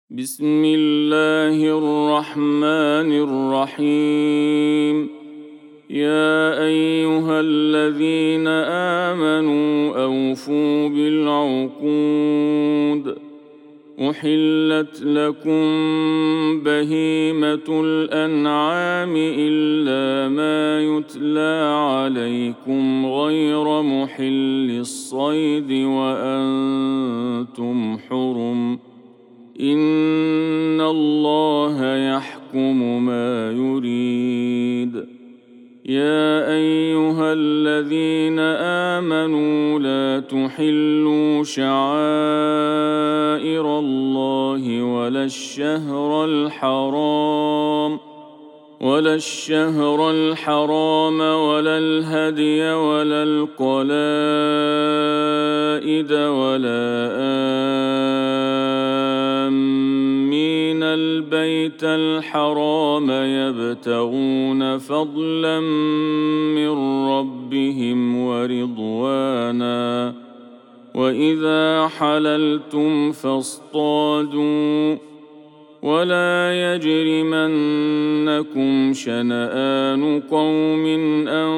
بسم الله الرحمن الرحيم. يا أيها الذين آمنوا أوفوا بالعقود. أحلت لكم بهيمة الأنعام إلا ما يتلى عليكم غير محل الصيد وأنتم حرم. إن الله يحكم ما يريد. يا أيها الذين آمنوا لا تحلوا شعائر الله ولا الشهر الحرام ولا الهدي ولا القلائد ولا آمين البيت الحرام يبتغون فضلا من ربهم ورضوانا. وإذا حللتم فاصطادوا ولا يجرمنكم شنآن قوم أن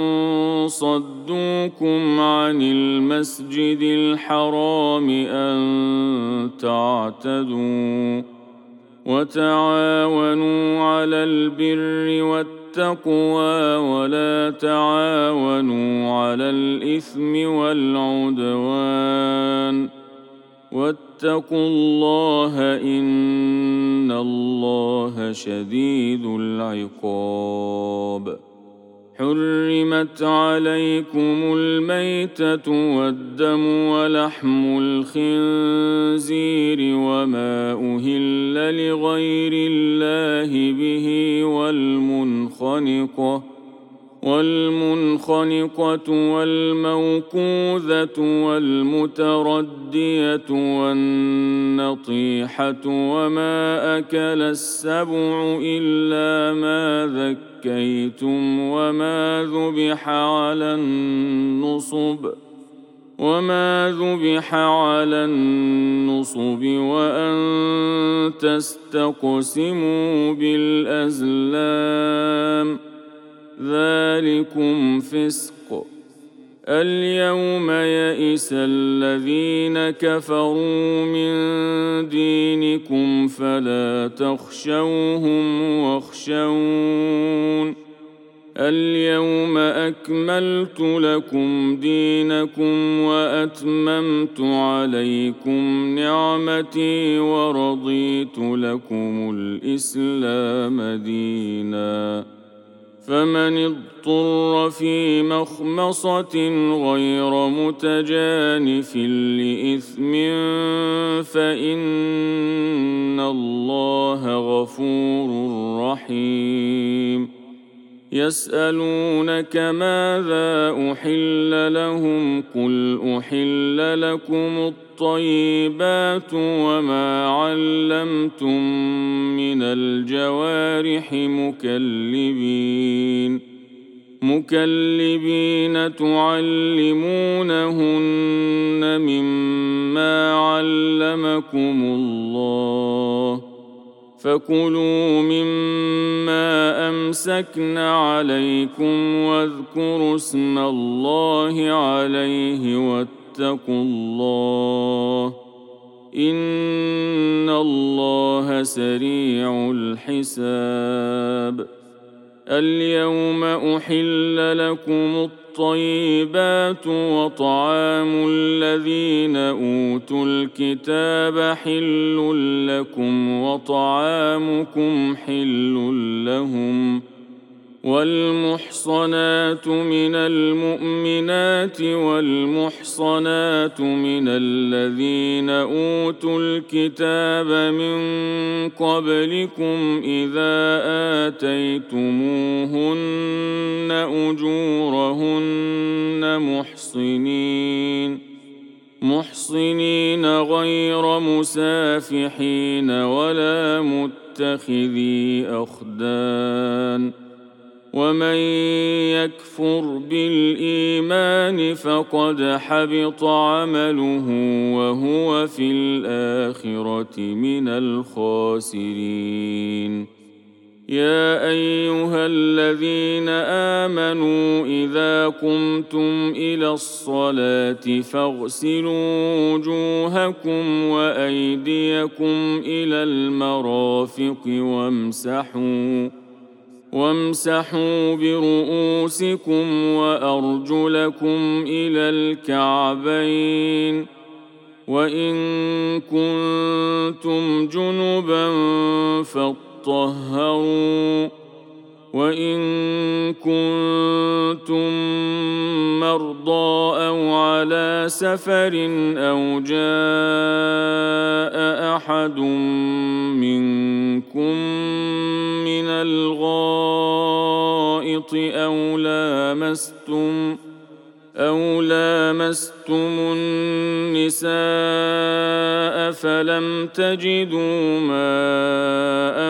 صدوكم عن المسجد الحرام أن تعتدوا. وتعاونوا على البر والتقوى ولا تعاونوا على الإثم والعدوان. واتقوا الله إن الله شديد العقاب. حرمت عليكم الميتة والدم ولحم الخنزير وما أهل لغير الله به والمنخنقة والموقوذة والمتردية والنطيحة وما أكل السبع إلا ما ذكيتم وما ذبح على النصب وأن تستقسموا بالأزلام. ذلكم فسق. اليوم يئس الذين كفروا من دينكم فلا تخشوهم واخشون. اليوم أكملت لكم دينكم وأتممت عليكم نعمتي ورضيت لكم الإسلام دينا. فمن اضطر في مخمصة غير متجانف لإثم فإن الله غفور رحيم. يسألونك ماذا أحل لهم قل أحل لكم الطيبات وما علمتم من الجوارح مكلبين تعلمونهن مما علمكم الله. فكلوا مما أمسكن عليكم واذكروا اسم الله عليه واتقوا الله إن الله سريع الحساب. اليوم أحل لكم الطيبات وطعام الذين أوتوا الكتاب حل لكم وطعامكم حل لهم. والمحصنات من المؤمنات والمحصنات من الذين أوتوا الكتاب من قبلكم إذا آتيتموهن أجورهن محصنين غير مسافحين ولا متخذي أخدان. ومن يكفر بالإيمان فقد حبط عمله وهو في الآخرة من الخاسرين. يا أيها الذين آمنوا إذا قمتم إلى الصلاة فاغسلوا وجوهكم وأيديكم إلى المرافق وامسحوا برؤوسكم وأرجلكم إلى الكعبين، وإن كنتم جنبا فاطهروا، وإن كنتم مرضى أو على سفر أو جاء أحد منكم من الغائط أو لامستم النساء فلم تجدوا ماء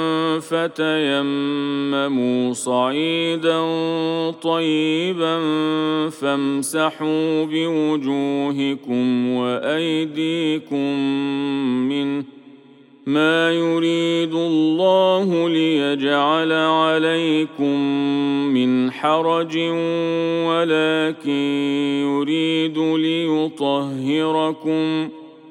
فتيمموا صعيدا طيبا فامسحوا بوجوهكم وأيديكم منه، ما يريد الله ليجعل عليكم من حرج ولكن يريد ليطهركم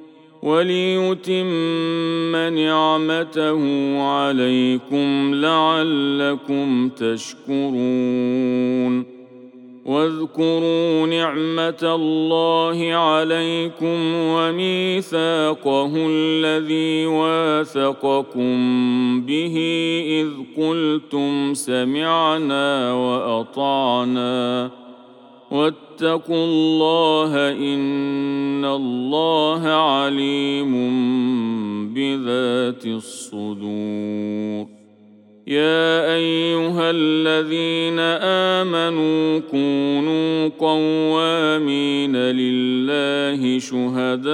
وليتم نعمته عليكم لعلكم تشكرون. واذكروا نعمة الله عليكم وميثاقه الذي واثقكم به إذ قلتم سمعنا وأطعنا، واتقوا الله إن الله عليم بذات الصدور. يا أيها الذين آمنوا كونوا قوامين لله شهداء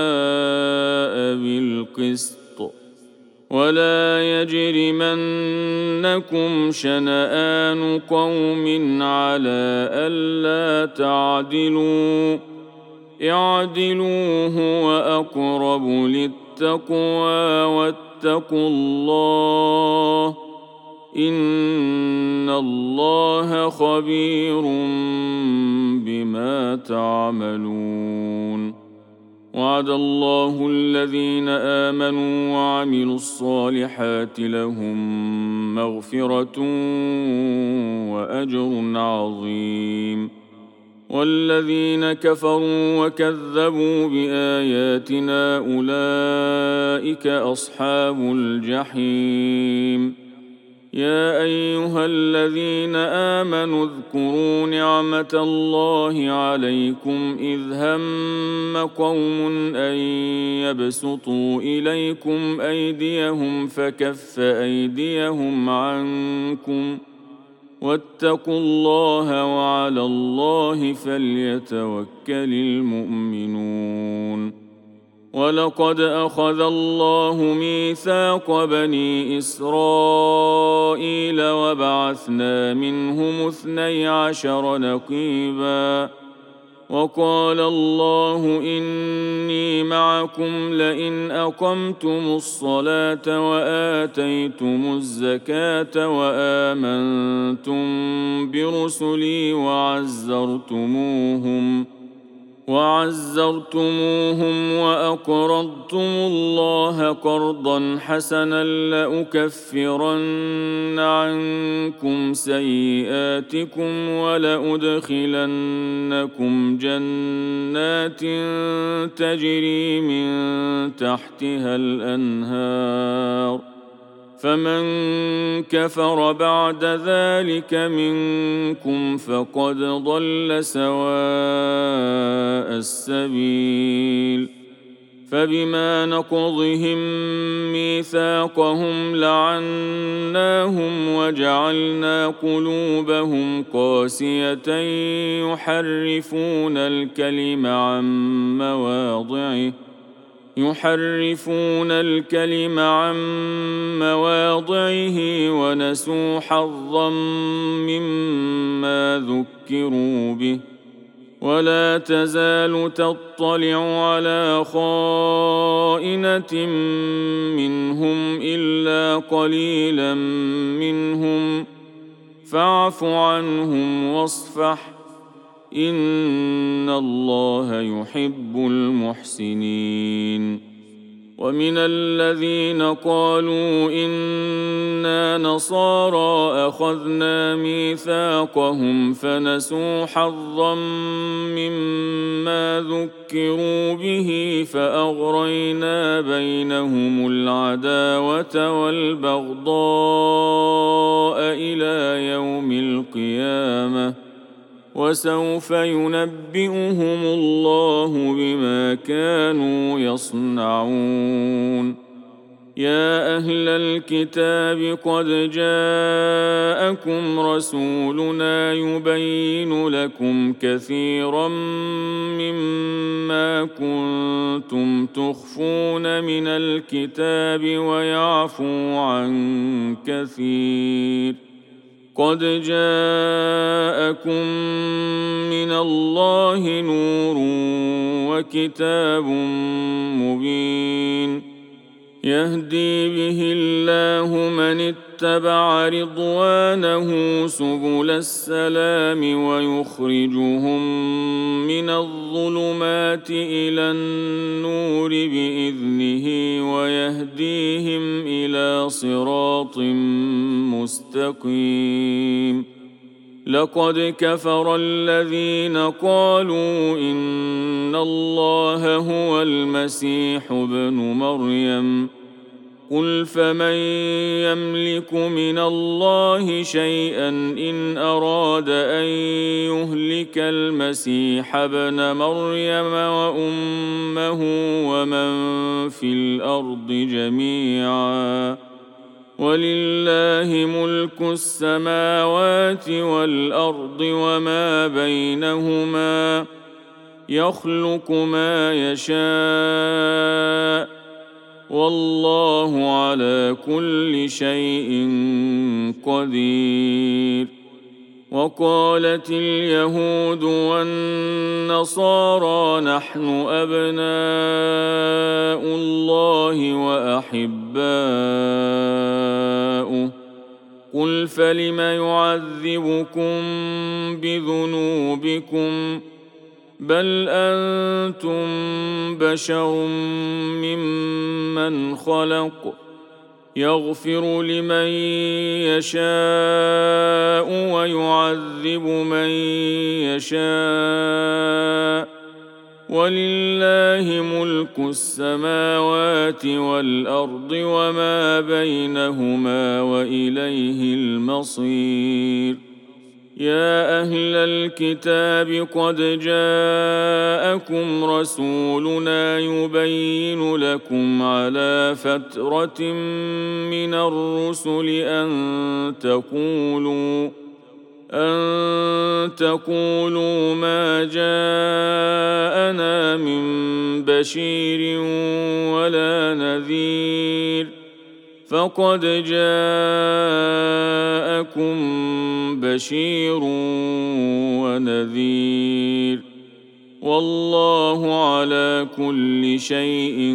بالقسط، ولا يجرمنكم شنآن قوم على ألا تعدلوا، اعدلوا هو أقرب للتقوى، واتقوا الله إن الله خبير بما تعملون. وعد الله الذين آمنوا وعملوا الصالحات لهم مغفرة وأجر عظيم. والذين كفروا وكذبوا بآياتنا أولئك أصحاب الجحيم. يا أيها الذين آمنوا اذكروا نعمة الله عليكم إذ هم قوم أن يبسطوا إليكم أيديهم فكف أيديهم عنكم، واتقوا الله وعلى الله فليتوكل المؤمنون. ولقد أخذ الله ميثاق بني إسرائيل وبعثنا منهم 12 نقيبا، وقال الله إني معكم لئن أقمتم الصلاة وآتيتم الزكاة وآمنتم برسلي وعزرتموهم وأقرضتم الله قرضا حسنا لأكفرن عنكم سيئاتكم ولأدخلنكم جنات تجري من تحتها الأنهار، فمن كفر بعد ذلك منكم فقد ضل سواء السبيل. فبما نقضهم ميثاقهم لعناهم وجعلنا قلوبهم قاسية يحرفون الكلم عن مواضعه، يحرفون الكلم عن مواضعه ونسوا حظا مما ذكروا به ولا تزال تطلع على خائنة منهم إلا قليلا منهم فاعف عنهم واصفح إن الله يحب المحسنين. ومن الذين قالوا إنا نصارى أخذنا ميثاقهم فنسوا حظا مما ذكروا به فأغرينا بينهم العداوة والبغضاء إلى يوم القيامة وسوف ينبئهم الله بما كانوا يصنعون. يا أهل الكتاب قد جاءكم رسولنا يبين لكم كثيرا مما كنتم تخفون من الكتاب ويعفو عن كثير. قد جاءكم من الله نور وكتاب مبين يهدي به الله من اتبع رضوانه سبل السلام ويخرجهم من الظلمات إلى النور بإذنه ويهديهم إلى صراط مستقيم. لقد كفر الذين قالوا إن الله هو المسيح ابن مريم قل فمن يملك من الله شيئا إن أراد أن يهلك المسيح ابن مريم وأمه ومن في الأرض جميعا ولله ملك السماوات والأرض وما بينهما يخلق ما يشاء والله على كل شيء قدير. وقالت اليهود والنصارى نحن أبناء الله وأحباؤه قل فلم يعذبكم بذنوبكم بل أنتم بشر ممن خلق يغفر لمن يشاء ويعذب من يشاء ولله ملك السماوات والأرض وما بينهما وإليه المصير. يا أهل الكتاب قد جاءكم رسولنا يبين لكم على فترة من الرسل أن تقولوا ما جاءنا من بشير ولا نذير فقد جاءكم بشير ونذير والله على كل شيء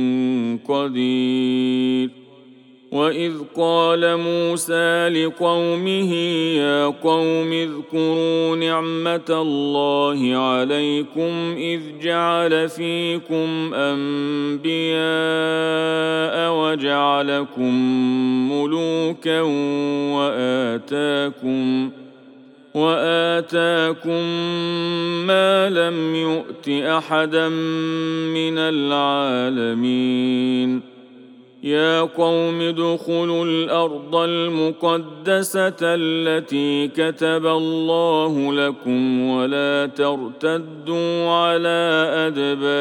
قدير. وإذ قال موسى لقومه يا قوم اذكروا نعمة الله عليكم إذ جعل فيكم أنبياء وجعلكم ملوكا وآتاكم ما لم يؤت أحدا من العالمين. يا قوم ادخلوا الأرض المقدسة التي كتب الله لكم ولا ترتدوا على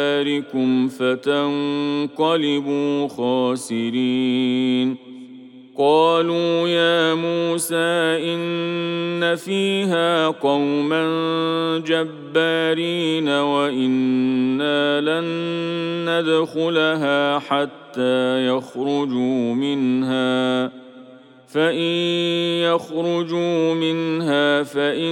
أدباركم فتنقلبوا خاسرين. قالوا يا موسى إن فيها قوما جبارين وإنا لن ندخلها حتى يخرجوا منها فإن يخرجوا منها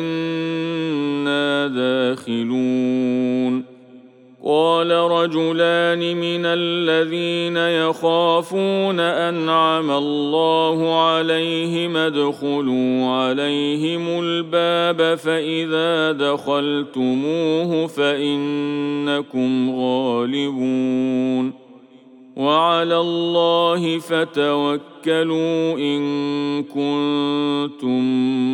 فإنا داخلون. قال رجلان من الذين يخافون أنعم الله عليهم ادخلوا عليهم الباب فإذا دخلتموه فإنكم غالبون وعلى الله فتوكلوا إن كنتم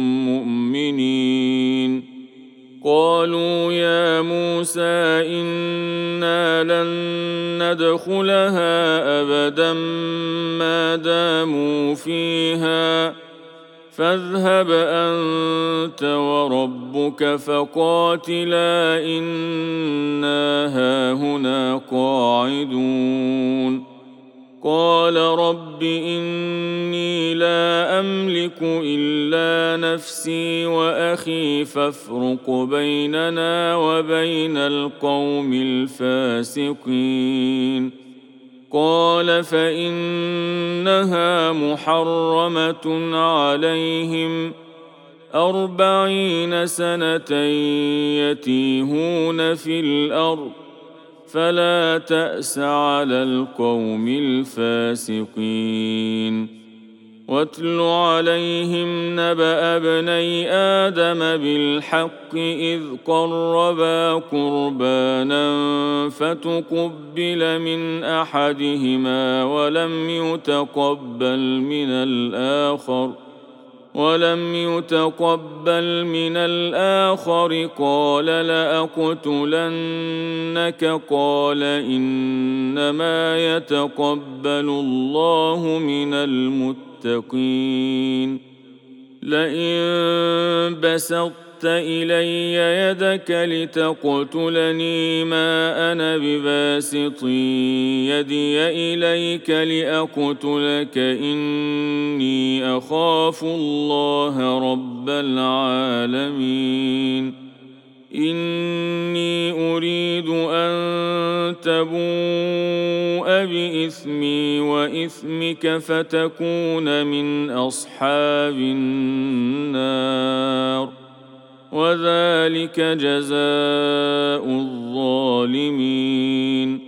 مؤمنين. قالوا يا موسى إنا لن ندخلها أبدا ما داموا فيها فاذهب أنت وربك فقاتلا إنا هاهنا قاعدون. قال رب إني لا أملك إلا نفسي وأخي فافرق بيننا وبين القوم الفاسقين. قال فإنها محرمة عليهم 40 سنة يتيهون في الأرض فلا تأس على القوم الفاسقين. واتل عليهم نبأ ابني آدم بالحق إذ قربا قربانا فتقبل من أحدهما ولم يتقبل من الآخر قال لأقتلنك قال إنما يتقبل الله من المتقين. لئن بسطت إلي يدك لتقتلني ما أنا بباسط يدي إليك لأقتلك إني أخاف الله رب العالمين. إني أريد أن تبوء بإثمي وإثمك فتكون من أصحاب النار وذلك جزاء الظالمين.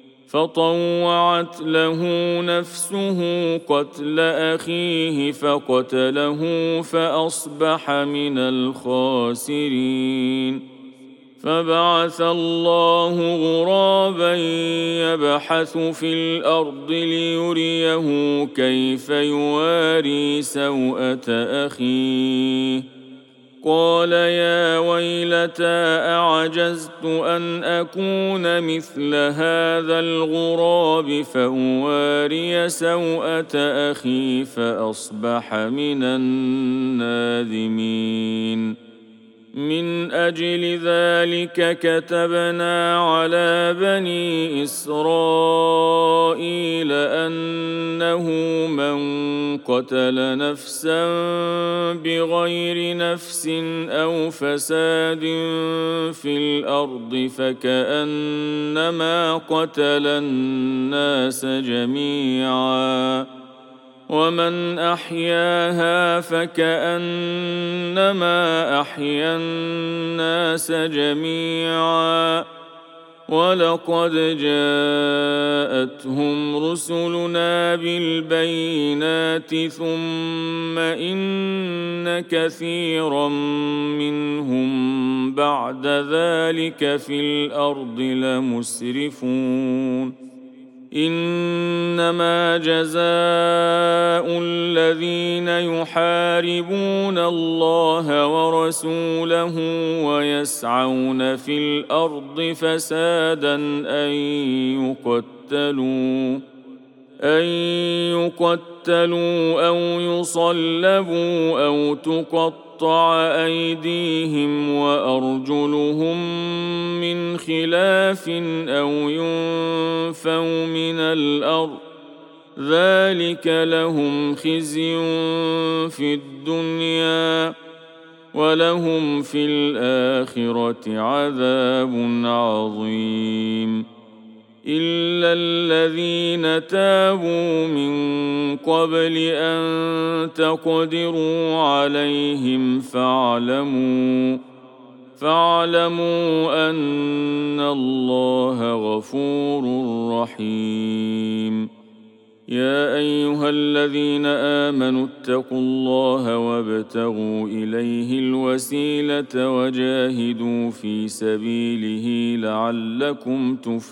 فطوعت له نفسه قتل أخيه فقتله فأصبح من الخاسرين. فبعث الله غرابا يبحث في الأرض ليريه كيف يواري سوءة أخيه. قال يا ويلتى أعجزت أن أكون مثل هذا الغراب فأواري سوءة أخي فأصبح من النادمين. من أجل ذلك كتبنا على بني إسرائيل أنه من قتل نفسا بغير نفس أو فساد في الأرض فكأنما قتل الناس جميعا ومن أحياها فكأنما أحيا الناس جميعا. ولقد جاءتهم رسلنا بالبينات ثم إن كثيرا منهم بعد ذلك في الأرض لمسرفون. إنما جزاء الذين يحاربون الله ورسوله ويسعون في الأرض فسادا أن يقتلوا أو يصلبوا أو تقطع أيديهم وأرجلهم من خلاف أو ينفوا من الأرض ذلك لهم خزي في الدنيا ولهم في الآخرة عذاب عظيم إلا الذين تابوا من قبل أن تقدروا عليهم فاعلموا أن الله غفور رحيم يا أيها الذين آمنوا اتقوا الله وابتغوا إليه الوسيلة وجاهدوا في سبيله لعلكم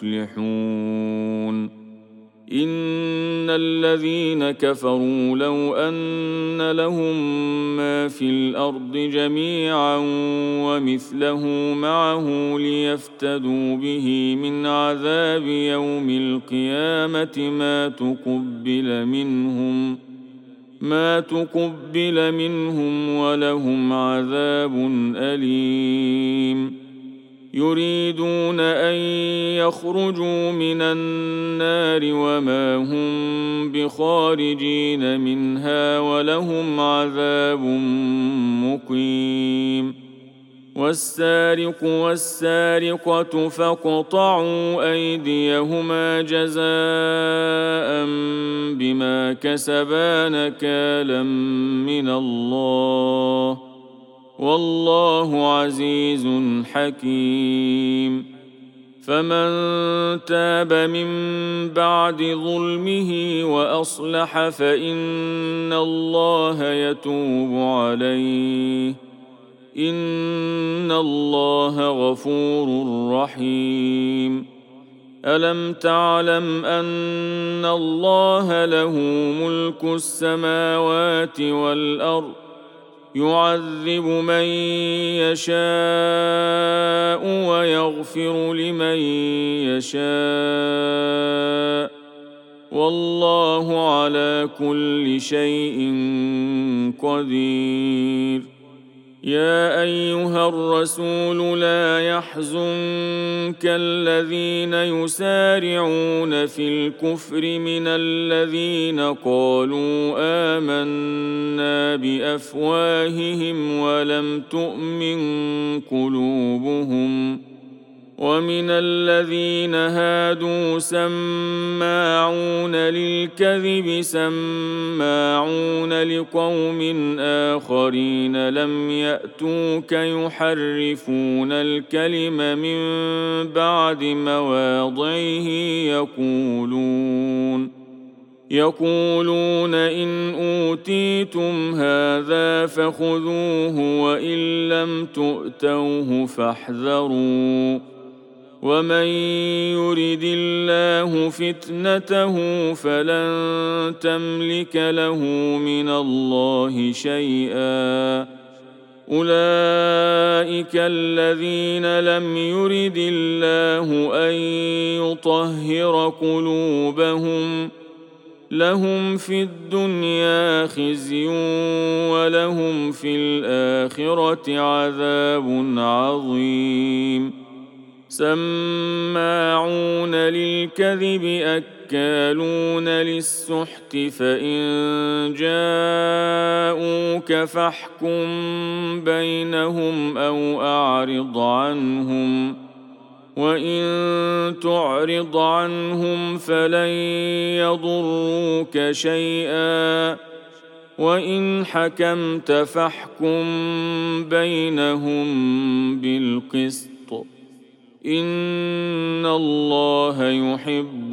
تفلحون إن الذين كفروا لو أن لهم ما في الأرض جميعا ومثله معه ليفتدوا به من عذاب يوم القيامة ما تقبل منهم ولهم عذاب أليم يريدون أن يخرجوا من النار وما هم بخارجين منها ولهم عذاب مقيم والسارق والسارقة فاقطعوا أيديهما جزاء بما كسبا نكالا من الله والله عزيز حكيم فمن تاب من بعد ظلمه وأصلح فإن الله يتوب عليه إن الله غفور رحيم ألم تعلم أن الله له ملك السماوات والأرض يعذب من يشاء ويغفر لمن يشاء والله على كل شيء قدير يا أيها الرسول لا يحزنك الذين يسارعون في الكفر من الذين قالوا آمنا بأفواههم ولم تؤمن قلوبهم ومن الذين هادوا سماعون للكذب سماعون لقوم آخرين لم يأتوك يحرفون الكلم من بعد مواضعه يقولون إن أوتيتم هذا فخذوه وإن لم تؤتوه فاحذروا ومن يرد الله فتنته فلن تملك له من الله شيئا أولئك الذين لم يرد الله أن يطهر قلوبهم لهم في الدنيا خزي ولهم في الآخرة عذاب عظيم سماعون للكذب أكالون للسحت فإن جاءوك فاحكم بينهم أو أعرض عنهم وإن تعرض عنهم فلن يضروك شيئا وإن حكمت فاحكم بينهم بالقسط إن الله يحب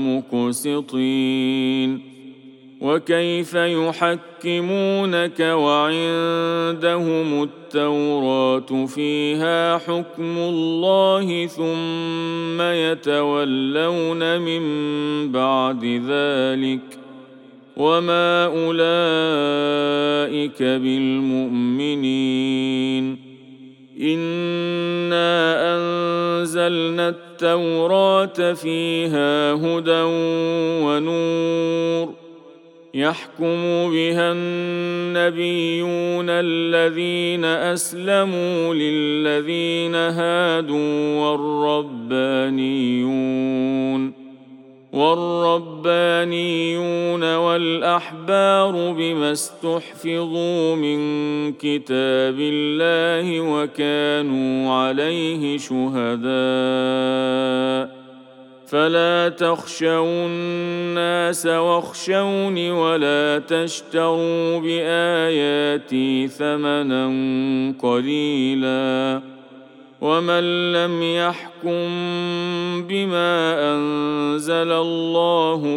المقسطين وكيف يحكمونك وعندهم التوراة فيها حكم الله ثم يتولون من بعد ذلك وما أولئك بالمؤمنين إنا أنزلنا التوراة فيها هدى ونور يحكم بها النبيون الذين أسلموا للذين هادوا والربانيون والأحبار بما استحفظوا من كتاب الله وكانوا عليه شهداء فلا تخشوا الناس واخشوني ولا تشتروا بآياتي ثمنا قليلا ومن لم يحكم بما أنزل الله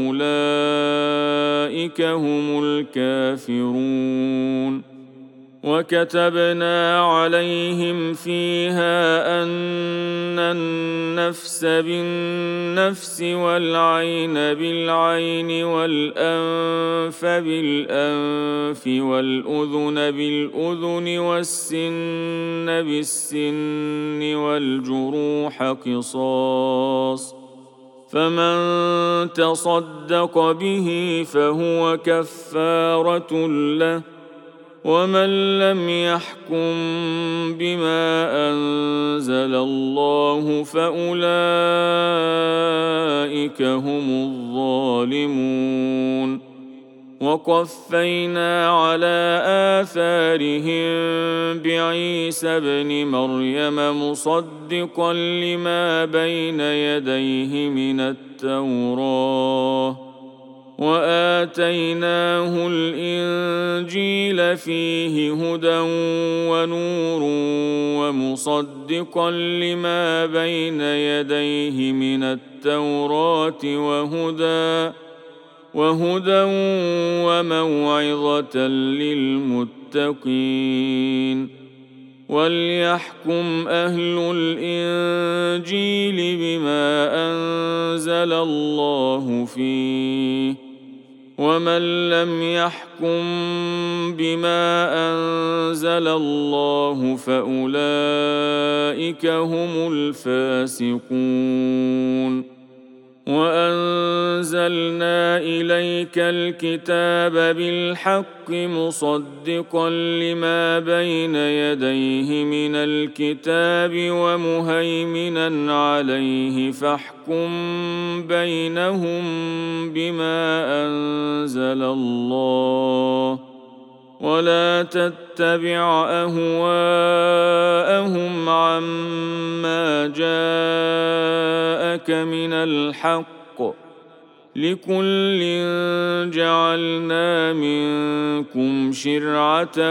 فأولئك هم الكافرون وكتبنا عليهم فيها أن النفس بالنفس والعين بالعين والأنف بالأنف والأذن بالأذن والسن بالسن والجروح قصاص فمن تصدق به فهو كفارة له ومن لم يحكم بما أنزل الله فأولئك هم الظالمون وقفينا على آثارهم بعيسى ابن مريم مصدقا لما بين يديه من التوراة وآتيناه الإنجيل فيه هدى ونور ومصدقا لما بين يديه من التوراة وهدى وموعظة للمتقين وليحكم أهل الإنجيل بما أنزل الله فيه ومن لم يحكم بما أنزل الله فأولئك هم الفاسقون وأنزلنا إليك الكتاب بالحق مصدقا لما بين يديه من الكتاب ومهيمنا عليه فاحكم بينهم بما أنزل الله ولا تتبع أهواءهم عما جاءك من الحق لكل جعلنا منكم شرعة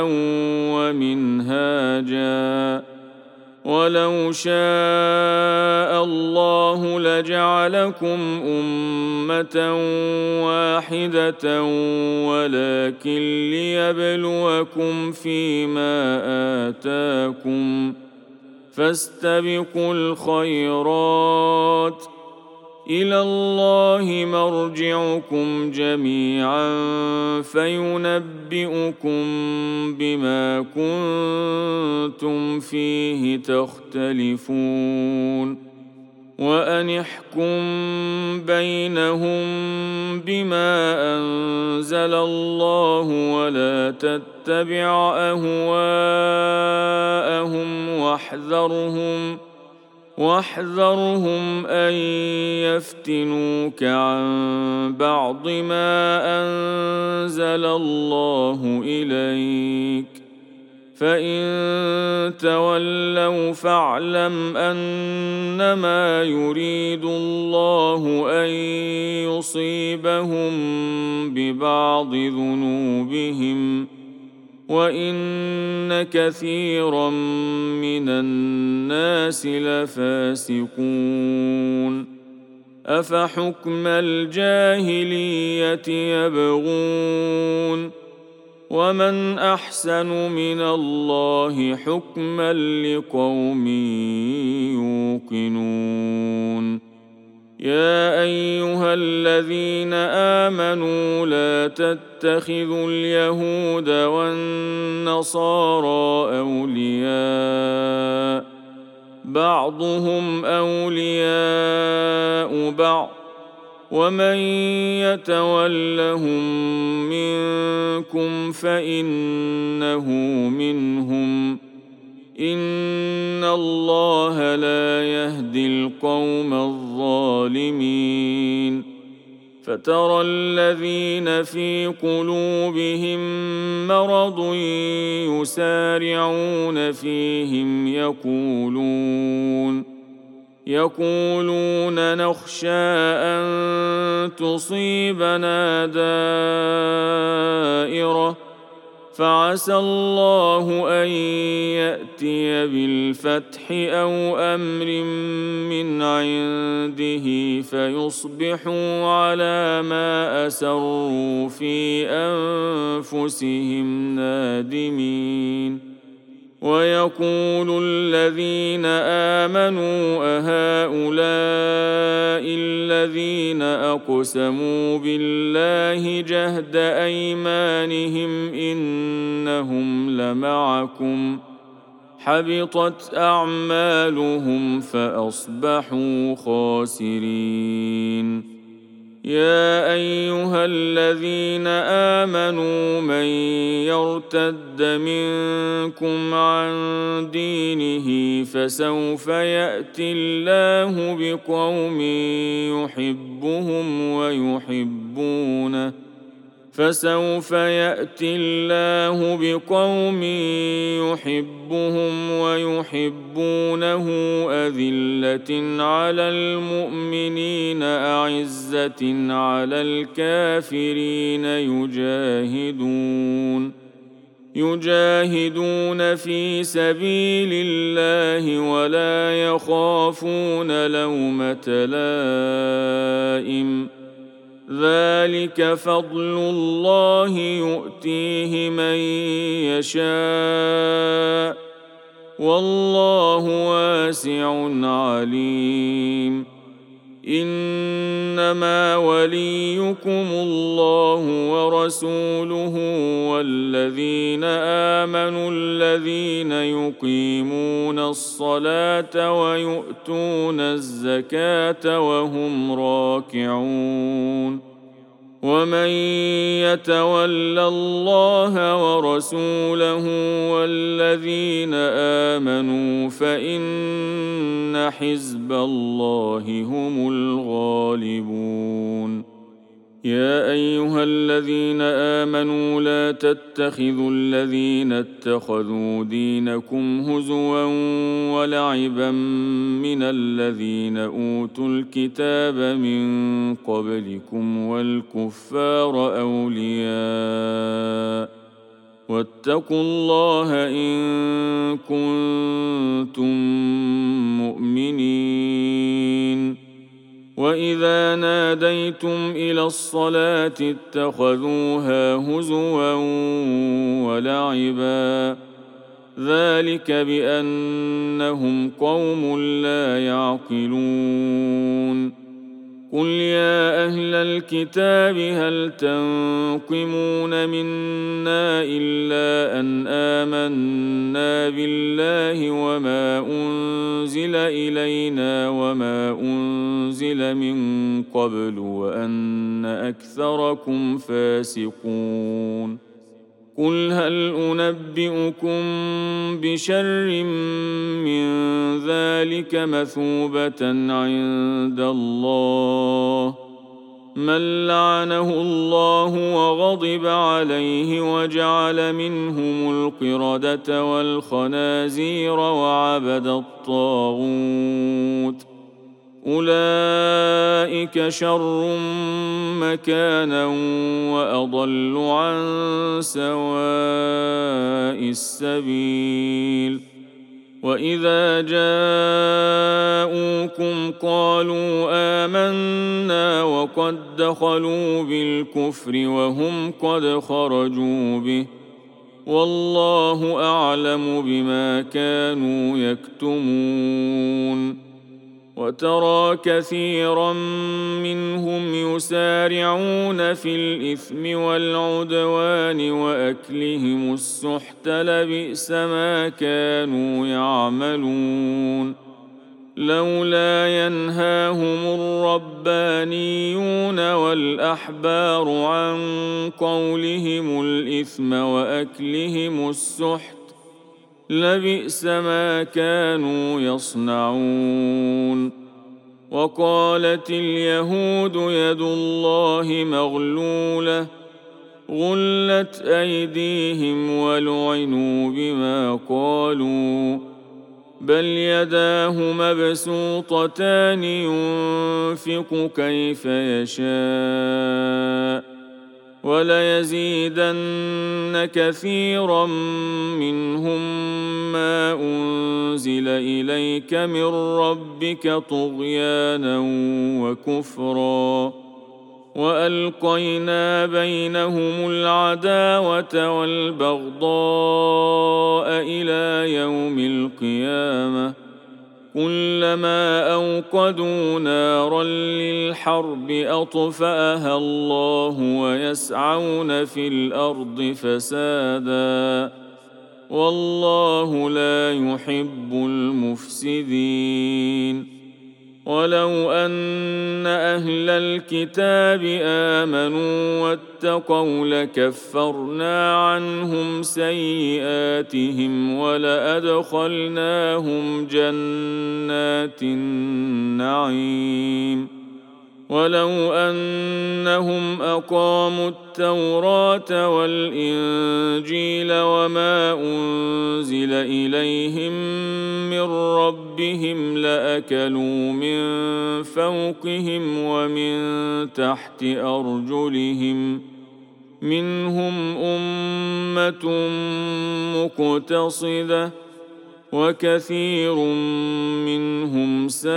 ومنهاجا ولو شاء الله لجعلكم أمة واحدة ولكن ليبلوكم فيما آتاكم فاستبقوا الخيرات إلى الله مرجعكم جميعا فينبئكم بما كنتم فيه تختلفون وأن احكم بينهم بما أنزل الله ولا تتبع أهواءهم واحذرهم أن يفتنوك عن بعض ما أنزل الله إليك فإن تولوا فاعلم أنما يريد الله أن يصيبهم ببعض ذنوبهم وإن كثيرا من الناس لفاسقون أفحكم الجاهلية يبغون ومن أحسن من الله حكما لقوم يوقنون يا أيها الذين آمنوا لا تتخذوا اليهود والنصارى أولياء بعضهم أولياء بعض ومن يتولهم منكم فإنه منهم إن الله لا يهدي القوم الظالمين فترى الذين في قلوبهم مرض يسارعون فيهم يقولون نخشى أن تصيبنا دائرة فعسى الله أن يأتي بالفتح أو أمر من عنده فيصبحوا على ما أسروا في أنفسهم نادمين ويقول الذين آمنوا أهؤلاء الذين أقسموا بالله جهد أيمانهم إنهم لمعكم حبطت أعمالهم فأصبحوا خاسرين يا أيها الذين آمنوا من يرتد منكم عن دينه فسوف يأتي الله بقوم يحبهم ويحبونه أذلة على المؤمنين أعزة على الكافرين يجاهدون في سبيل الله ولا يخافون لومة لائم ذلك فضل الله يؤتيه من يشاء والله واسع عليم إنما وليكم الله ورسوله والذين آمنوا الذين يقيمون الصلاة ويؤتون الزكاة وهم راكعون ومن يتول الله ورسوله والذين آمنوا فإن حزب الله هم الغالبون يا أيها الذين آمنوا لا تتخذوا الذين اتخذوا دينكم هزوا ولعبا من الذين أوتوا الكتاب من قبلكم والكفار أولياء واتقوا الله إن كنتم مؤمنين وإذا ناديتم إلى الصلاة اتخذوها هزوا ولعبا ذلك بأنهم قوم لا يعقلون قل يا أهل الكتاب هل تنقمون منا إلا أن آمنا بالله وما أنزل إلينا وما أنزل من قبل وأن أكثركم فاسقون قل هل أنبئكم بشر من ذلك مثوبة عند الله من لعنه الله وغضب عليه وجعل منهم القردة والخنازير وعبد الطاغوت أولئك شر مكانا وأضل عن سواء السبيل وإذا جاءوكم قالوا آمنا وقد دخلوا بالكفر وهم قد خرجوا به والله أعلم بما كانوا يكتمون وترى كثيرا منهم يسارعون في الإثم والعدوان وأكلهم السحت لبئس ما كانوا يعملون لولا ينهاهم الربانيون والأحبار عن قولهم الإثم وأكلهم السحت لبئس ما كانوا يصنعون. وقالت اليهود يد الله مغلولة غلت أيديهم ولعنوا بما قالوا بل يداه مبسوطتان ينفق كيف يشاء وليزيدن كثيرا منهم ما أنزل إليك من ربك طغيانا وكفرا وألقينا بينهم العداوة والبغضاء إلى يوم القيامة كلما أوقدوا نارا للحرب أطفأها الله ويسعون في الأرض فسادا والله لا يحب المفسدين. ولو أن أهل الكتاب آمنوا واتقوا لكفرنا عنهم سيئاتهم ولأدخلناهم جنات النعيم ولو أنهم أقاموا التوراة والإنجيل وما أنزل إليهم من ربهم لأكلوا من فوقهم ومن تحت أرجلهم منهم أمة مقتصدة وكثير منهم ساء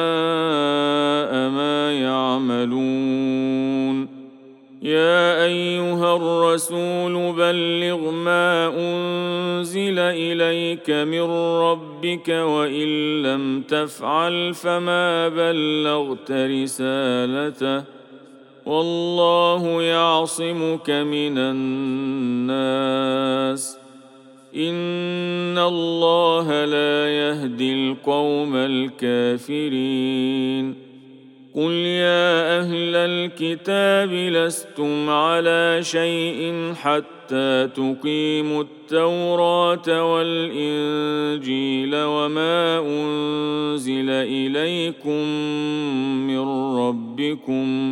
ما يعملون. يا أيها الرسول بلغ ما أنزل إليك من ربك وإن لم تفعل فما بلغت رسالته والله يعصمك من الناس إن الله لا يهدي القوم الكافرين. قل يا أهل الكتاب لستم على شيء حتى تقيموا التوراة والإنجيل وما أنزل إليكم من ربكم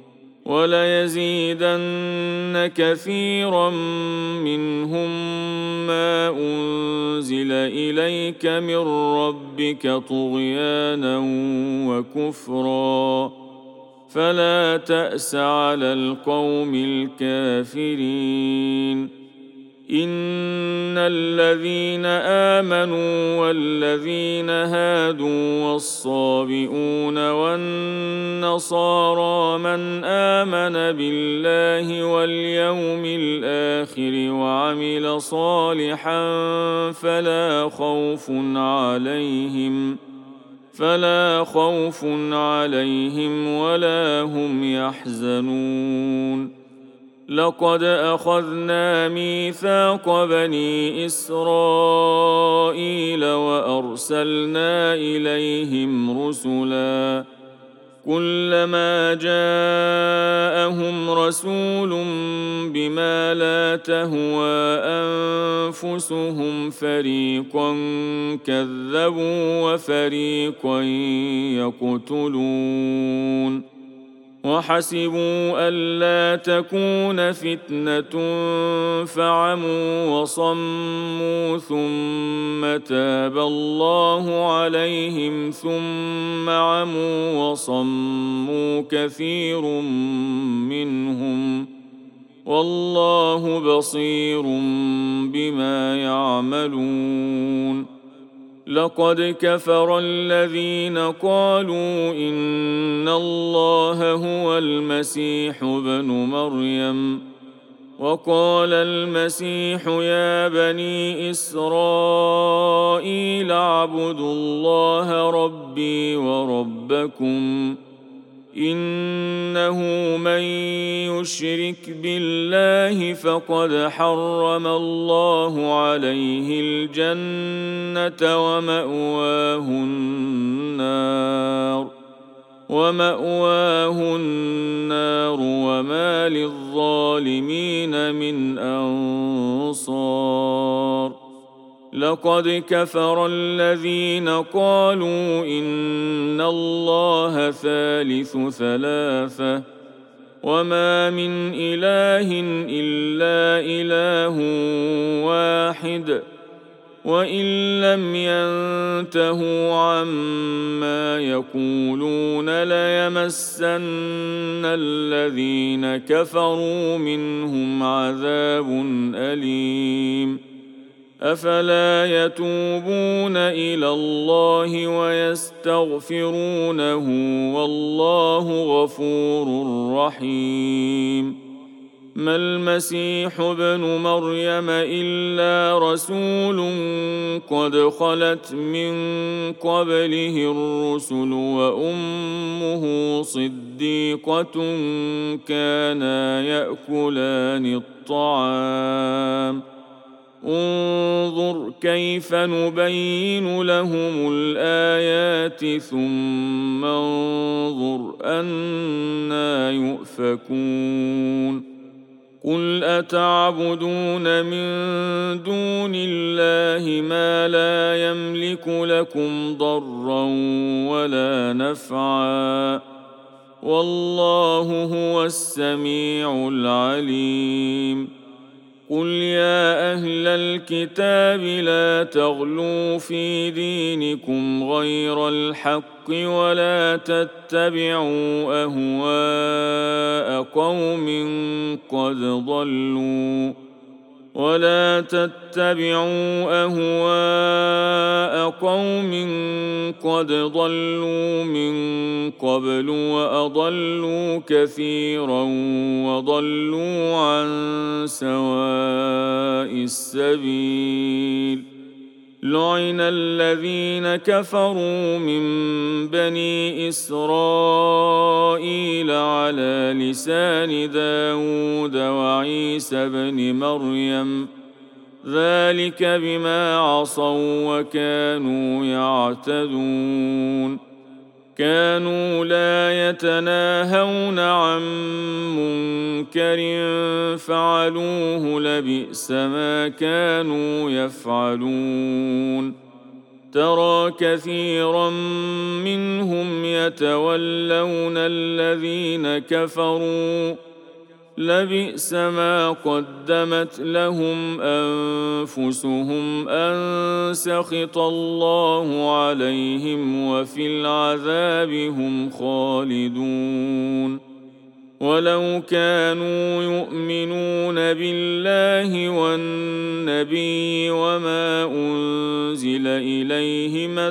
وليزيدن كثيرا منهم ما أنزل إليك من ربك طغيانا وكفرا فلا تأس على القوم الكافرين. إن الذين آمنوا والذين هادوا والصابئون والنصارى من آمن بالله واليوم الآخر وعمل صالحا فلا خوف عليهم ولا هم يحزنون. لقد أخذنا ميثاق بني إسرائيل وأرسلنا إليهم رسلا كلما جاءهم رسول بما لا تهوى أنفسهم فريقا كذبوا وفريقا يقتلون وحسبوا ألا تكون فتنة فعموا وصموا ثم تاب الله عليهم ثم عموا وصموا كثير منهم والله بصير بما يعملون. لقد كفر الذين قالوا إن الله هو المسيح ابن مريم وقال المسيح يا بني إسرائيل اعبدوا الله ربي وربكم إنه من يشرك بالله فقد حرم الله عليه الجنة ومأواه النار وما للظالمين من أنصار. لقد كفر الذين قالوا إن الله ثالث ثلاثة وما من إله إلا إله واحد وإن لم ينتهوا عما يقولون ليمسن الذين كفروا منهم عذاب أليم أفلا يتوبون إلى الله ويستغفرونه والله غفور رحيم ما المسيح ابن مريم إلا رسول قد خلت من قبله الرسل وأمه صديقة كانا يأكلان الطعام انظر كيف نبين لهم الآيات ثم انظر أنى يؤفكون قل أتعبدون من دون الله ما لا يملك لكم ضرا ولا نفعا والله هو السميع العليم قل يا أهل الكتاب لا تغلوا في دينكم غير الحق ولا تتبعوا أهواء قوم قد ضلوا من قبل وأضلوا كثيرا وضلوا عن سواء السبيل لعن الذين كفروا من بني إسرائيل على لسان داود وعيسى بن مريم ذلك بما عصوا وكانوا يعتدون كانوا لا يتناهون عن منكر فعلوه لبئس ما كانوا يفعلون ترى كثيرا منهم يتولون الذين كفروا لبئس ما قدمت لهم أنفسهم أن سخط الله عليهم وفي العذاب هم خالدون ولو كانوا يؤمنون بالله والنبي وما أنزل إليه ما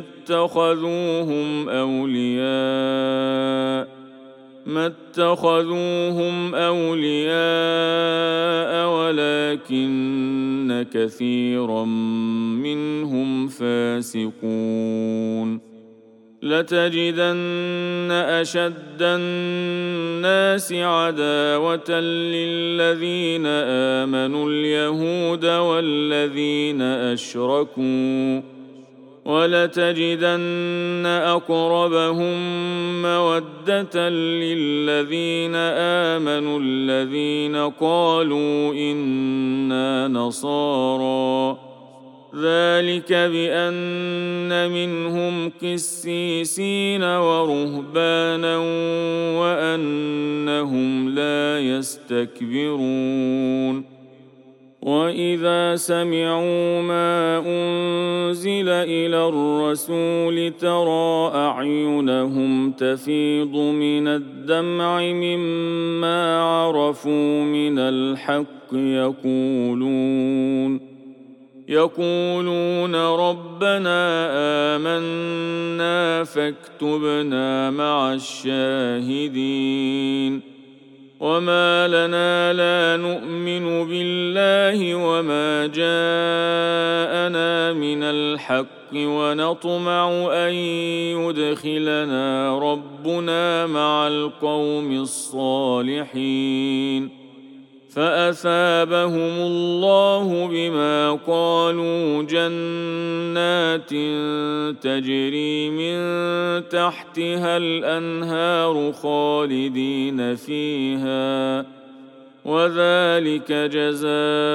اتخذوهم أولياء ولكن كثيرا منهم فاسقون لتجدن أشد الناس عداوة للذين آمنوا اليهود والذين أشركوا ولتجدن أقربهم مودة للذين آمنوا الذين قالوا إنا نصارى ذلك بأن منهم قسيسين ورهبانا وأنهم لا يستكبرون وإذا سمعوا ما أنزل إلى الرسول ترى أعينهم تفيض من الدمع مما عرفوا من الحق يقولون ربنا آمنا فاكتبنا مع الشاهدين وما لنا لا نؤمن بالله وما جاءنا من الحق ونطمع أن يدخلنا ربنا مع القوم الصالحين فأثابهم الله بما قالوا جنات تجري من تحتها الأنهار خالدين فيها وذلك جزاء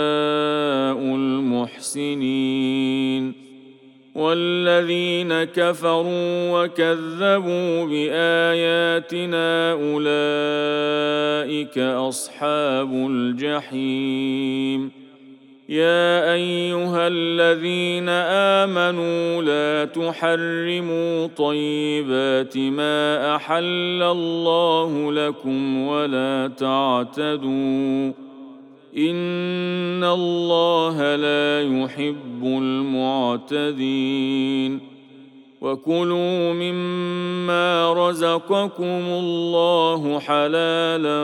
المحسنين. والذين كفروا وكذبوا بآياتنا أولئك أصحاب الجحيم. يا أيها الذين آمنوا لا تحرموا طيبات ما أحل الله لكم ولا تعتدوا إن الله لا يحب المعتدين. وكلوا مما رزقكم الله حلالا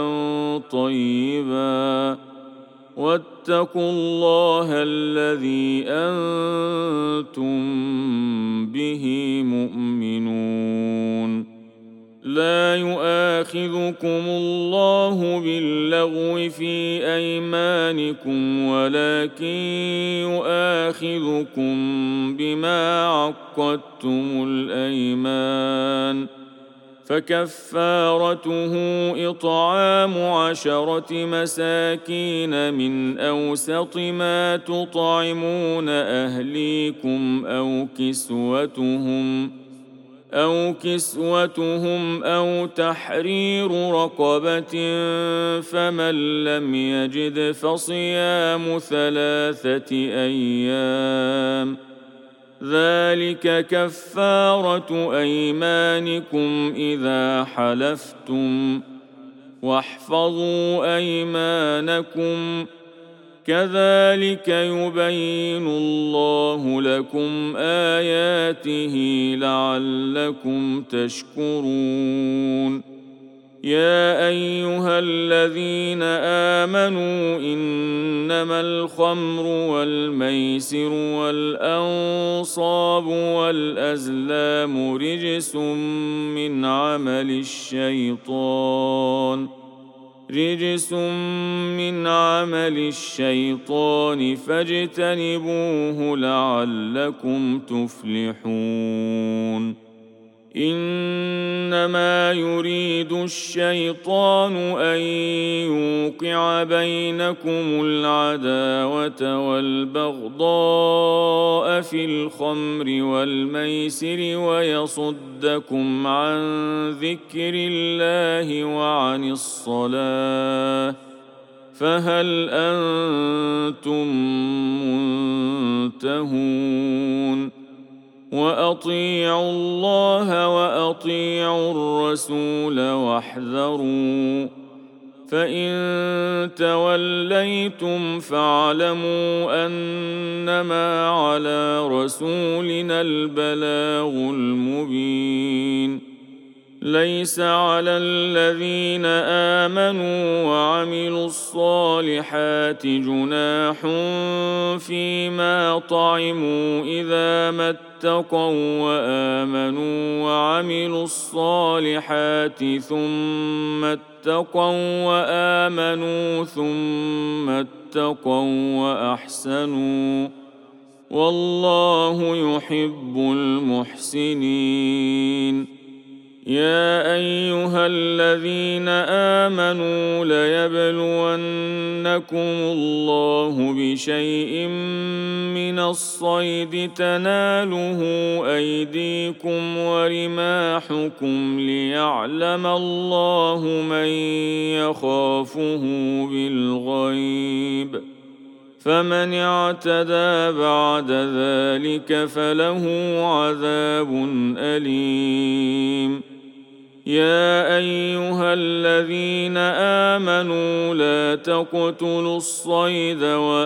طيبا واتقوا الله الذي أنتم به مؤمنون. لا يؤاخذكم الله باللغو في أيمانكم ولكن يؤاخذكم بما عقدتم الأيمان، فكفارته إطعام 10 مساكين من أوسط ما تطعمون أهليكم أو كسوتهم أو تحرير رقبة، فمن لم يجد فصيام 3 أيام، ذلك كفارة أيمانكم إذا حلفتم، واحفظوا أيمانكم، كذلك يبين الله لكم آياته لعلكم تشكرون. يا أيها الذين آمنوا إنما الخمر والميسر والأنصاب والأزلام رجس من عمل الشيطان فاجتنبوه لعلكم تفلحون. إنما يريد الشيطان أن يوقع بينكم العداوة والبغضاء في الخمر والميسر ويصدكم عن ذكر الله وعن الصلاة، فهل أنتم منتهون؟ وأطيعوا الله وأطيعوا الرسول واحذروا، فإن توليتم فاعلموا أنما على رسولنا البلاغ المبين. ليس على الذين آمنوا وعملوا الصالحات جناح فيما طعموا إذا ما اتقوا وآمنوا وعملوا الصالحات ثم اتقوا وآمنوا ثم اتقوا وأحسنوا، والله يحب المحسنين. يا أيها الذين آمنوا ليبلونكم الله بشيء من الصيد تناله أيديكم ورماحكم ليعلم الله من يخافه بالغيب، فمن اعتدى بعد ذلك فله عذاب أليم. يا أيها الذين آمنوا لا تقتلوا الصيد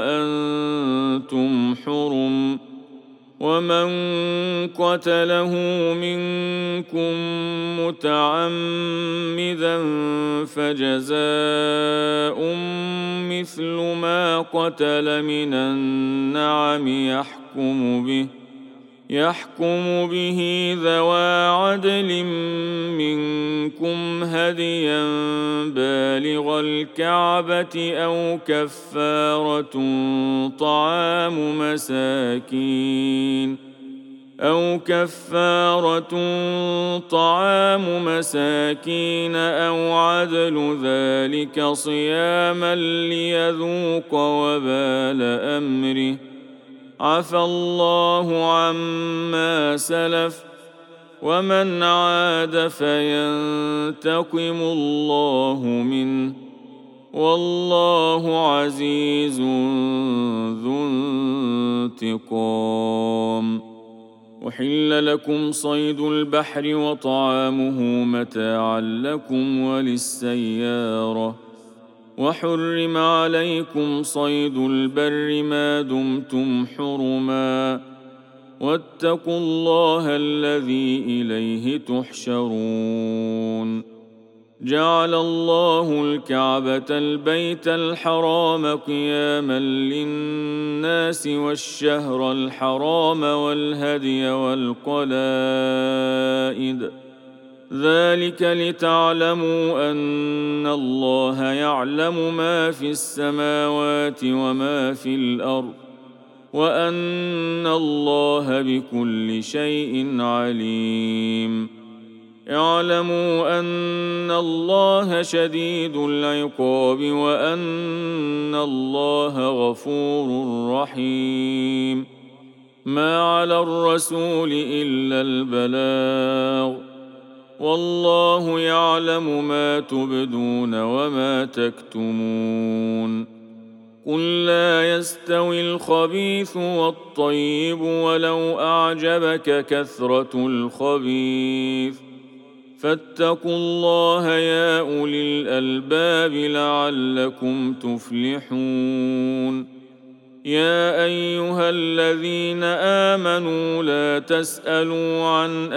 وأنتم حرم، ومن قتله منكم متعمدا فجزاء مثل ما قتل من النعم يحكم به ذوى عدل منكم هديا بالغ الكعبة أو كفارة طعام مساكين، أو كفارة طعام مساكين أو عدل ذلك صياما ليذوق وبال أمره عفى الله عما سلف ومن عاد فينتقم الله منه والله عزيز ذو انتقام. أحل لكم صيد البحر وطعامه متاعا لكم وللسيارة وحرم عليكم صيد البر ما دمتم حرما واتقوا الله الذي إليه تحشرون. جعل الله الكعبة البيت الحرام قياما للناس والشهر الحرام والهدي والقلائد ذلك لتعلموا أن الله يعلم ما في السماوات وما في الأرض وأن الله بكل شيء عليم. اعلموا أن الله شديد العقاب وأن الله غفور رحيم. ما على الرسول إلا البلاغ والله يعلم ما تبدون وما تكتمون. قل لا يستوي الخبيث والطيب ولو أعجبك كثرة الخبيث فاتقوا الله يا أولي الألباب لعلكم تفلحون. يا أيها الذين آمنوا لا تسألوا عن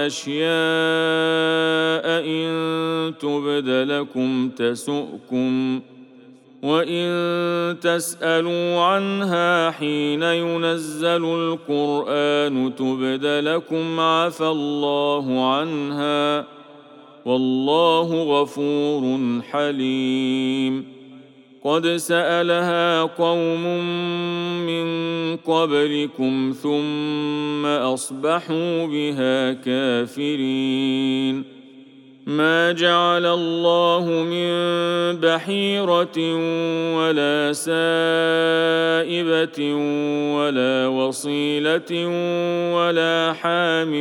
أشياء إن تبد لكم تسؤكم وإن تسألوا عنها حين ينزل القرآن تبد لكم عفى الله عنها والله غفور حليم. قد سألها قوم من قبلكم ثم أصبحوا بها كافرين. ما جعل الله من بحيرة ولا سائبة ولا وصيلة ولا حام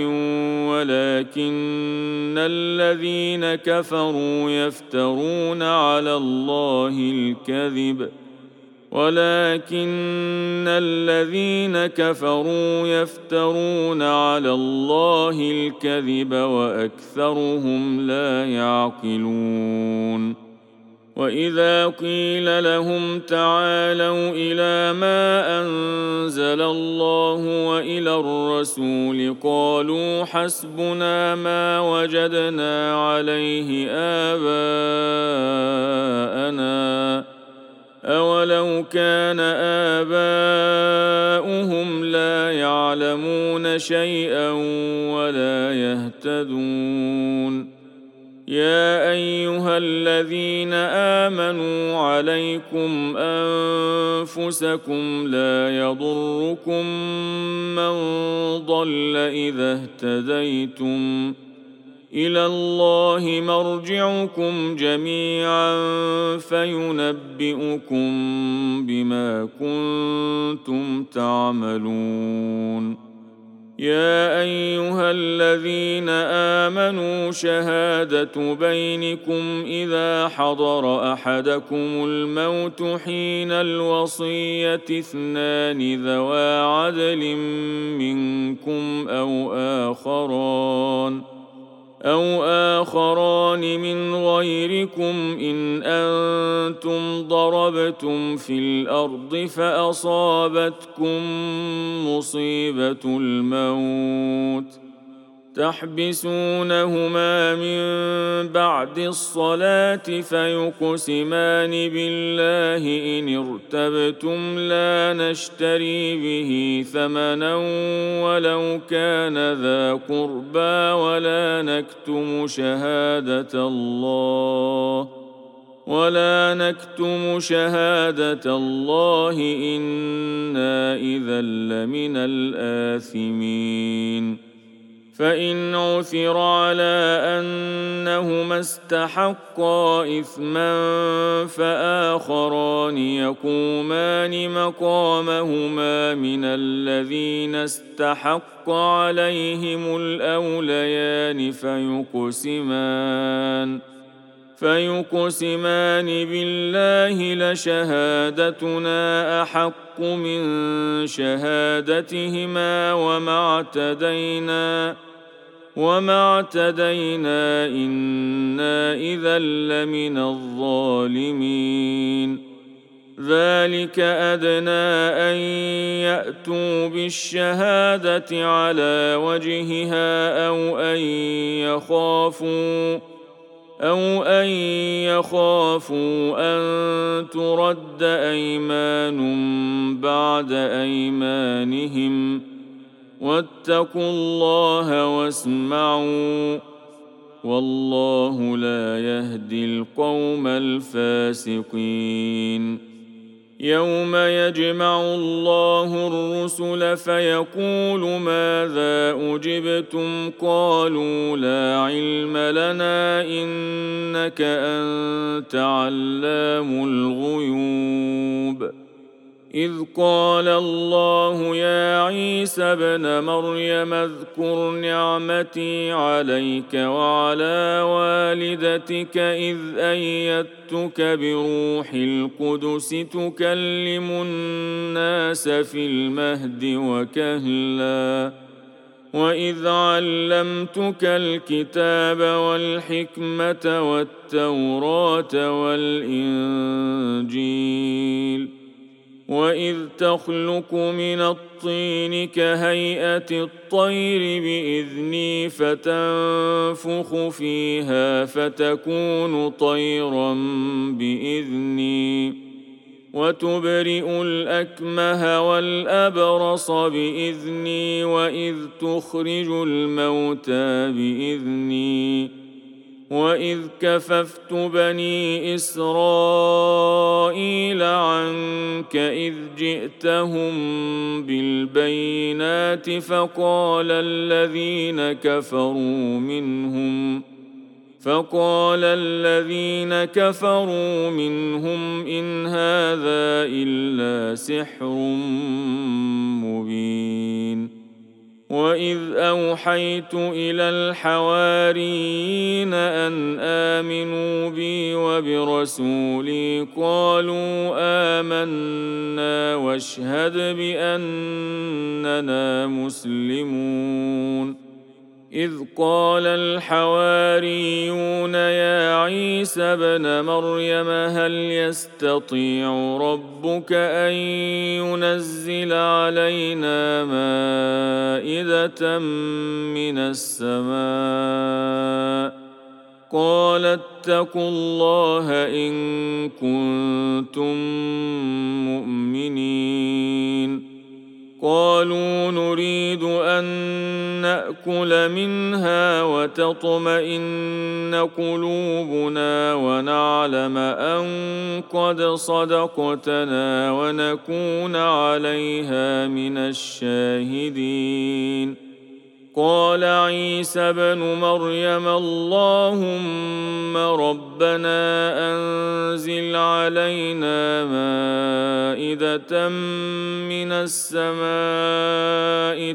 ولكن الذين كفروا يفترون على الله الكذب وأكثرهم لا يعقلون. وإذا قيل لهم تعالوا إلى ما أنزل الله وإلى الرسول قالوا حسبنا ما وجدنا عليه آباءنا أولو كان آباؤهم لا يعلمون شيئا ولا يهتدون. يا أيها الذين آمنوا عليكم أنفسكم لا يضركم من ضل إذا اهتديتم إلى الله مرجعكم جميعا فينبئكم بما كنتم تعملون. يا أيها الذين آمنوا شهادة بينكم إذا حضر أحدكم الموت حين الوصية اثنان ذوى عدل منكم أو آخران من غيركم إن أنتم ضربتم في الأرض فأصابتكم مصيبة الموت تحبسونهما من بعد الصلاة فيقسمان بالله إن ارتبتم لا نشتري به ثمنا ولو كان ذا قربى ولا نكتم شهادة الله إنا إذا لمن الآثمين. فإن عثر على أنهما استحقا إثما فآخران يقومان مقامهما من الذين استحق عليهم الأوليان فيقسمان بالله لشهادتنا أحق من شهادتهما وما اعتدينا إنا إذا لمن الظالمين. ذلك أدنى أن يأتوا بالشهادة على وجهها أو أن يخافوا أن ترد أيمان بعد أيمانهم واتقوا الله واسمعوا والله لا يهدي القوم الفاسقين. يوم يجمع الله الرسل فيقول ماذا أجبتم قالوا لا علم لنا إنك أنت علام الغيوب. إذ قال الله يا عيسى ابن مريم اذكر نعمتي عليك وعلى والدتك إذ أيدتك بروح القدس تكلم الناس في المهد وكهلا وإذ علمتك الكتاب والحكمة والتوراة والإنجيل وإذ تخلق من الطين كهيئة الطير بإذني فتنفخ فيها فتكون طيرا بإذني وتبرئ الأكمه والأبرص بإذني وإذ تخرج الموتى بإذني وإذ كففت بني إسرائيل عنك إذ جئتهم بالبينات فقال الذين كفروا منهم إن هذا إلا سحر مبين. وإذ أوحيت إلى الحواريين أن آمنوا بي وبرسولي قالوا آمنا واشهد بأننا مسلمون. إذ قال الحواريون يا عيسى ابن مريم هل يستطيع ربك أن ينزل علينا مائدة من السماء قال اتقوا الله إن كنتم مؤمنين. قالوا نريد أن نأكل منها وتطمئن قلوبنا ونعلم أن قد صدقتنا ونكون عليها من الشاهدين. قال عيسى ابن مريم اللهم ربنا أنزل علينا مائدة من السماء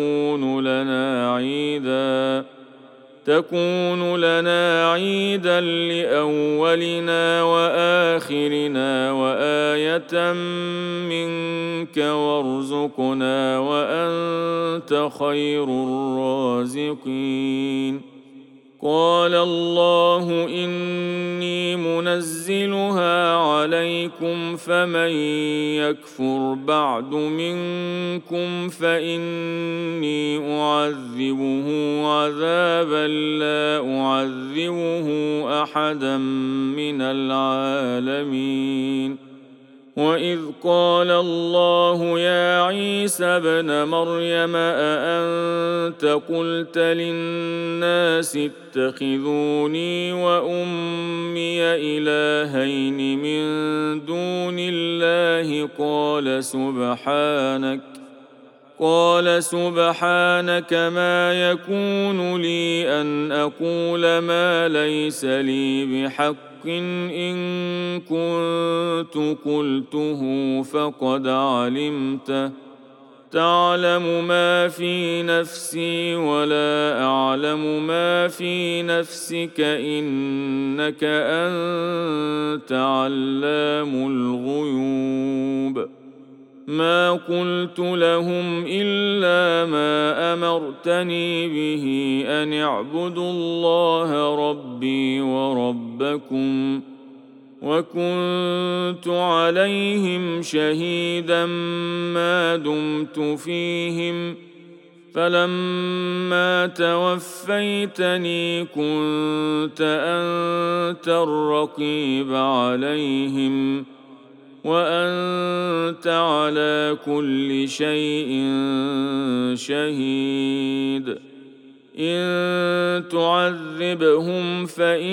تكون لنا عيدا لأولنا وآخرنا وآية منك وارزقنا وأنت خير الرازقين. قال الله إني منزلها عليكم فمن يكفر بعد منكم فإني أعذبه عذابا لا أعذبه أحدا من العالمين. وإذ قال الله يا عيسى ابن مريم أأنت قلت للناس اتخذوني وأمي إلهين من دون الله قال سبحانك ما يكون لي أن أقول ما ليس لي بحق إن كنت قلته فقد علمته تعلم ما في نفسي ولا أعلم ما في نفسك إنك أنت علام الغيوب ما قلت لهم إلا ما أمرتني به أن اعبدوا الله ربي وربكم وكنت عليهم شهيدا ما دمت فيهم فلما توفيتني كنت أنت الرقيب عليهم وأنت على كل شيء شهيد إن تعذبهم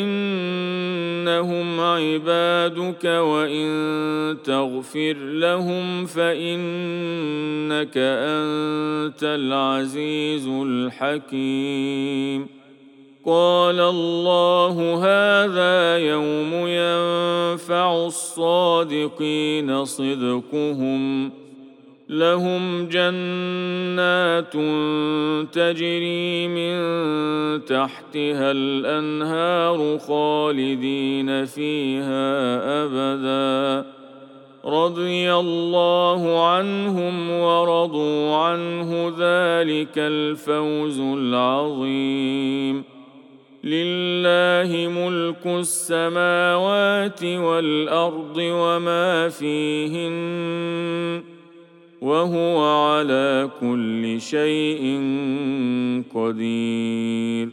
فإنهم عبادك وإن تغفر لهم فإنك أنت العزيز الحكيم قال الله هذا يوم ينفع الصادقين صدقهم لهم جنات تجري من تحتها الأنهار خالدين فيها أبدا رضي الله عنهم ورضوا عنه ذلك الفوز العظيم لله ملك السماوات والأرض وما فيهن وهو على كل شيء قدير